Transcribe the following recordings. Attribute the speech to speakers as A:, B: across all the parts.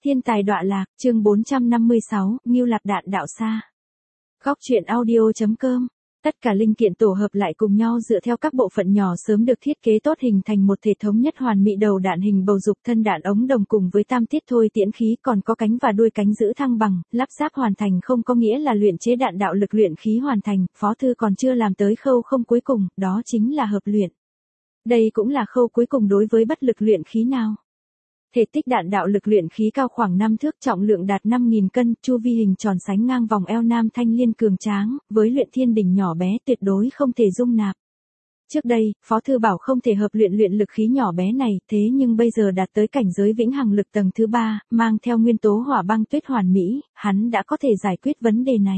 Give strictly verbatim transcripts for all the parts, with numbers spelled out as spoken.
A: Thiên tài đọa lạc, chương bốn trăm năm mươi sáu, Ngưu Lạc Đạn Đạo Sa. Góc truyện audio chấm com. Tất cả linh kiện tổ hợp lại cùng nhau dựa theo các bộ phận nhỏ sớm được thiết kế tốt hình thành một thể thống nhất hoàn mỹ. Đầu đạn hình bầu dục, thân đạn ống đồng cùng với tam tiết thôi tiễn khí, còn có cánh và đuôi cánh giữ thăng bằng. Lắp ráp hoàn thành không có nghĩa là luyện chế đạn đạo lực luyện khí hoàn thành, Phó Thư còn chưa làm tới khâu không cuối cùng, đó chính là hợp luyện. Đây cũng là khâu cuối cùng đối với bất lực luyện khí nào. Thể tích đạn đạo lực luyện khí cao khoảng năm thước, trọng lượng đạt năm nghìn cân, chu vi hình tròn sánh ngang vòng eo nam thanh liên cường tráng, với luyện thiên đỉnh nhỏ bé tuyệt đối không thể dung nạp. Trước đây, Phó Thư bảo không thể hợp luyện luyện lực khí nhỏ bé này, thế nhưng bây giờ đạt tới cảnh giới vĩnh hằng lực tầng thứ ba, mang theo nguyên tố hỏa băng tuyết hoàn mỹ, hắn đã có thể giải quyết vấn đề này.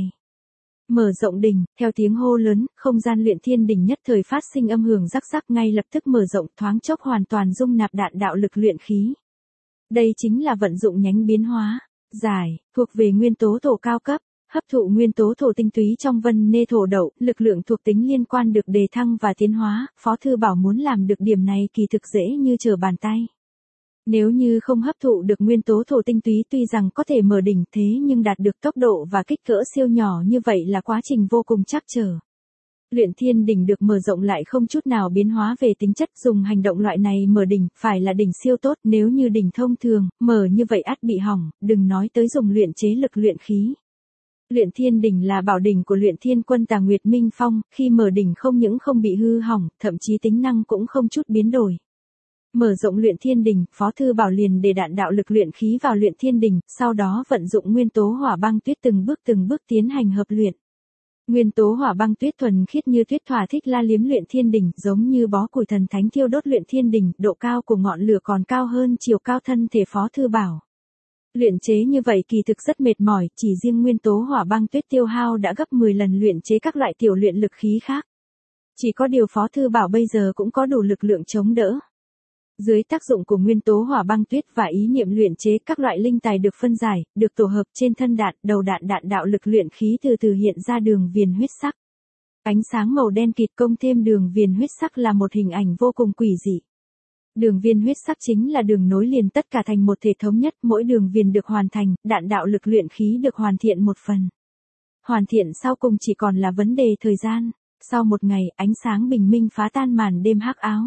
A: Mở rộng đỉnh, theo tiếng hô lớn, không gian luyện thiên đỉnh nhất thời phát sinh âm hưởng rắc rắc, ngay lập tức mở rộng, thoáng chốc hoàn toàn dung nạp đạn đạo lực luyện khí. Đây chính là vận dụng nhánh biến hóa, giải, thuộc về nguyên tố thổ cao cấp, hấp thụ nguyên tố thổ tinh túy trong vân nê thổ đậu, lực lượng thuộc tính liên quan được đề thăng và tiến hóa. Phó Thư bảo muốn làm được điểm này kỳ thực dễ như trở bàn tay. Nếu như không hấp thụ được nguyên tố thổ tinh túy, tuy rằng có thể mở đỉnh, thế nhưng đạt được tốc độ và kích cỡ siêu nhỏ như vậy là quá trình vô cùng trắc trở. Luyện thiên đỉnh được mở rộng lại không chút nào biến hóa về tính chất, dùng hành động loại này mở đỉnh, phải là đỉnh siêu tốt, nếu như đỉnh thông thường, mở như vậy ắt bị hỏng, đừng nói tới dùng luyện chế lực luyện khí. Luyện thiên đỉnh là bảo đỉnh của luyện thiên quân Tà Nguyệt Minh Phong, khi mở đỉnh không những không bị hư hỏng, thậm chí tính năng cũng không chút biến đổi. Mở rộng luyện thiên đỉnh, Phó Thư bảo liền để đạn đạo lực luyện khí vào luyện thiên đỉnh, sau đó vận dụng nguyên tố hỏa băng tuyết từng bước từng bước tiến hành hợp luyện. Nguyên tố hỏa băng tuyết thuần khiết như tuyết thỏa thích la liếm luyện thiên đỉnh, giống như bó củi thần thánh thiêu đốt luyện thiên đỉnh, độ cao của ngọn lửa còn cao hơn chiều cao thân thể Phó Thư bảo. Luyện chế như vậy kỳ thực rất mệt mỏi, chỉ riêng nguyên tố hỏa băng tuyết tiêu hao đã gấp mười lần luyện chế các loại tiểu luyện lực khí khác. Chỉ có điều Phó Thư bảo bây giờ cũng có đủ lực lượng chống đỡ. Dưới tác dụng của nguyên tố hỏa băng tuyết và ý niệm luyện chế, các loại linh tài được phân giải, được tổ hợp trên thân đạn, đầu đạn đạn đạo lực luyện khí từ từ hiện ra đường viền huyết sắc. Ánh sáng màu đen kịt công thêm đường viền huyết sắc là một hình ảnh vô cùng quỷ dị. Đường viền huyết sắc chính là đường nối liền tất cả thành một thể thống nhất, mỗi đường viền được hoàn thành, đạn đạo lực luyện khí được hoàn thiện một phần. Hoàn thiện sau cùng chỉ còn là vấn đề thời gian. Sau một ngày, ánh sáng bình minh phá tan màn đêm hắc áo.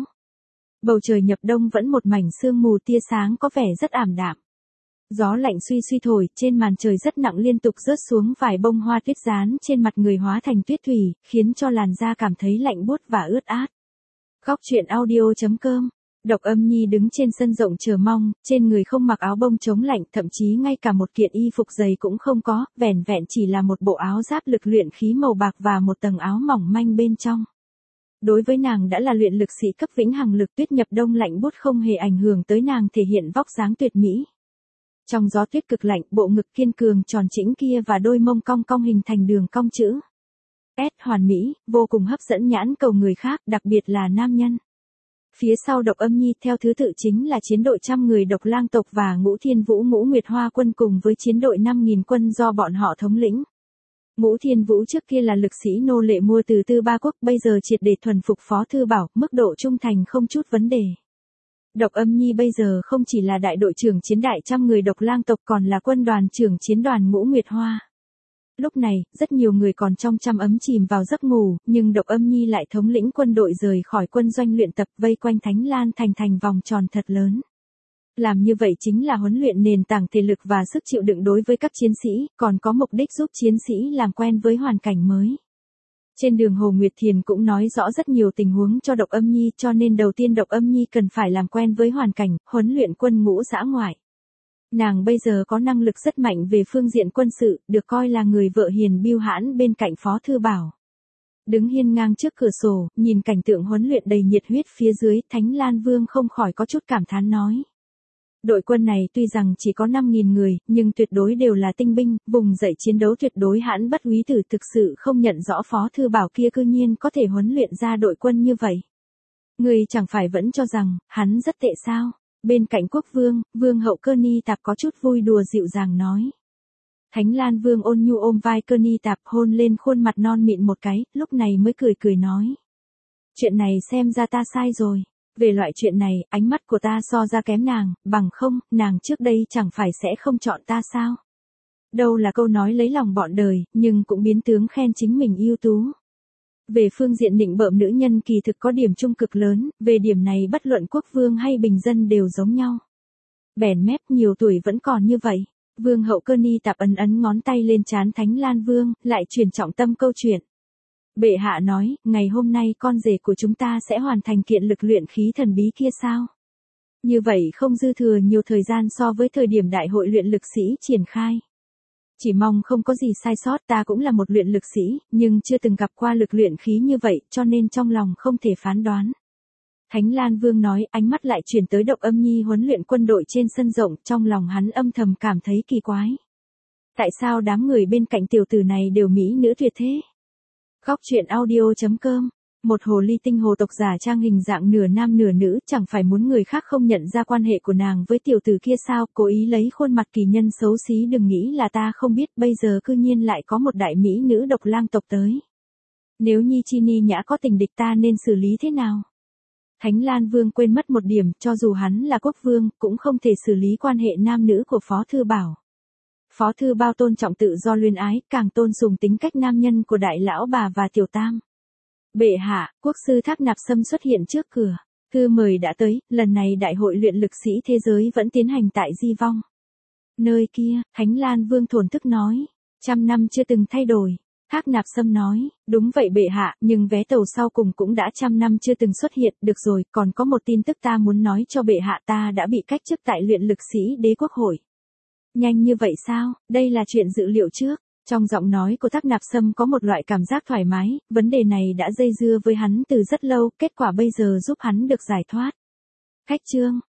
A: Bầu trời nhập đông vẫn một mảnh sương mù, tia sáng có vẻ rất ảm đạm. Gió lạnh suy suy thổi, trên màn trời rất nặng liên tục rớt xuống vài bông hoa tuyết dán trên mặt người hóa thành tuyết thủy, khiến cho làn da cảm thấy lạnh buốt và ướt át. Góc truyện audio chấm com. Độc Âm Nhi đứng trên sân rộng chờ mong, trên người không mặc áo bông chống lạnh, thậm chí ngay cả một kiện y phục dày cũng không có, vẻn vẹn chỉ là một bộ áo giáp lực luyện khí màu bạc và một tầng áo mỏng manh bên trong. Đối với nàng đã là luyện lực sĩ cấp vĩnh hằng lực, tuyết nhập đông lạnh buốt không hề ảnh hưởng tới nàng thể hiện vóc dáng tuyệt mỹ. Trong gió tuyết cực lạnh, bộ ngực kiên cường tròn chỉnh kia và đôi mông cong cong hình thành đường cong chữ S hoàn mỹ, vô cùng hấp dẫn nhãn cầu người khác, đặc biệt là nam nhân. Phía sau Độc Âm Nhi theo thứ tự chính là chiến đội trăm người Độc Lang tộc và Ngũ Thiên Vũ Ngũ Nguyệt Hoa quân cùng với chiến đội năm nghìn quân do bọn họ thống lĩnh. Ngũ Thiên Vũ trước kia là lực sĩ nô lệ mua từ Tư Ba Quốc, bây giờ triệt để thuần phục Phó Thư bảo, mức độ trung thành không chút vấn đề. Độc Âm Nhi bây giờ không chỉ là đại đội trưởng chiến đại trăm người Độc Lang tộc, còn là quân đoàn trưởng chiến đoàn Ngũ Nguyệt Hoa. Lúc này, rất nhiều người còn trong trăm ấm chìm vào giấc ngủ, nhưng Độc Âm Nhi lại thống lĩnh quân đội rời khỏi quân doanh luyện tập, vây quanh Thánh Lan thành thành vòng tròn thật lớn. Làm như vậy chính là huấn luyện nền tảng thể lực và sức chịu đựng đối với các chiến sĩ, còn có mục đích giúp chiến sĩ làm quen với hoàn cảnh mới. Trên đường Hồ Nguyệt Thiền cũng nói rõ rất nhiều tình huống cho Độc Âm Nhi, cho nên đầu tiên Độc Âm Nhi cần phải làm quen với hoàn cảnh, huấn luyện quân ngũ dã ngoại. Nàng bây giờ có năng lực rất mạnh về phương diện quân sự, được coi là người vợ hiền bưu hãn bên cạnh Phó Thư bảo. Đứng hiên ngang trước cửa sổ, nhìn cảnh tượng huấn luyện đầy nhiệt huyết phía dưới, Thánh Lan Vương không khỏi có chút cảm thán nói. Đội quân này tuy rằng chỉ có năm nghìn người, nhưng tuyệt đối đều là tinh binh, vùng dậy chiến đấu tuyệt đối hãn bất úy tử, thực sự không nhận rõ Phó Thư bảo kia cư nhiên có thể huấn luyện ra đội quân như vậy. Người chẳng phải vẫn cho rằng, hắn rất tệ sao? Bên cạnh quốc vương, vương hậu Cơ Ni Tạp có chút vui đùa dịu dàng nói. Thánh Lan Vương ôn nhu ôm vai Cơ Ni Tạp, hôn lên khuôn mặt non mịn một cái, lúc này mới cười cười nói. Chuyện này xem ra ta sai rồi. Về loại chuyện này, ánh mắt của ta so ra kém nàng, bằng không, nàng trước đây chẳng phải sẽ không chọn ta sao? Đâu là câu nói lấy lòng bọn đời, nhưng cũng biến tướng khen chính mình ưu tú. Về phương diện nịnh bợm nữ nhân kỳ thực có điểm chung cực lớn, về điểm này bất luận quốc vương hay bình dân đều giống nhau. Bèn mép nhiều tuổi vẫn còn như vậy. Vương hậu Cơ Ni Tạp ấn ấn ngón tay lên trán Thánh Lan Vương, lại truyền trọng tâm câu chuyện. Bệ hạ nói, ngày hôm nay con rể của chúng ta sẽ hoàn thành kiện lực luyện khí thần bí kia sao? Như vậy không dư thừa nhiều thời gian so với thời điểm đại hội luyện lực sĩ triển khai. Chỉ mong không có gì sai sót, ta cũng là một luyện lực sĩ, nhưng chưa từng gặp qua lực luyện khí như vậy, cho nên trong lòng không thể phán đoán. Thánh Lan Vương nói, ánh mắt lại chuyển tới Động Âm Nhi huấn luyện quân đội trên sân rộng, trong lòng hắn âm thầm cảm thấy kỳ quái. Tại sao đám người bên cạnh tiểu tử này đều mỹ nữ tuyệt thế? Góc truyện audio chấm com. Một hồ ly tinh hồ tộc giả trang hình dạng nửa nam nửa nữ, chẳng phải muốn người khác không nhận ra quan hệ của nàng với tiểu tử kia sao? Cố ý lấy khuôn mặt kỳ nhân xấu xí, đừng nghĩ là ta không biết, bây giờ cư nhiên lại có một đại mỹ nữ độc lang tộc tới. Nếu Nhi Chi Ni Nhã có tình địch ta nên xử lý thế nào? Thánh Lan Vương quên mất một điểm, cho dù hắn là quốc vương, cũng không thể xử lý quan hệ nam nữ của Phó Thư Bảo. Phó Thư Bao tôn trọng tự do luyến ái, càng tôn sùng tính cách nam nhân của đại lão bà và tiểu tam. Bệ hạ, quốc sư Thác Nạp Sâm xuất hiện trước cửa. Thư mời đã tới, lần này đại hội luyện lực sĩ thế giới vẫn tiến hành tại Di Vong. Nơi kia, Thánh Lan Vương thổn thức nói, trăm năm chưa từng thay đổi. Thác Nạp Sâm nói, đúng vậy bệ hạ, nhưng vé tàu sau cùng cũng đã trăm năm chưa từng xuất hiện, được rồi, còn có một tin tức ta muốn nói cho bệ hạ, ta đã bị cách chức tại luyện lực sĩ đế quốc hội. Nhanh như vậy sao, đây là chuyện dự liệu trước. Trong giọng nói của Thác Nạp Sâm có một loại cảm giác thoải mái, vấn đề này đã dây dưa với hắn từ rất lâu, kết quả bây giờ giúp hắn được giải thoát. Khách trương,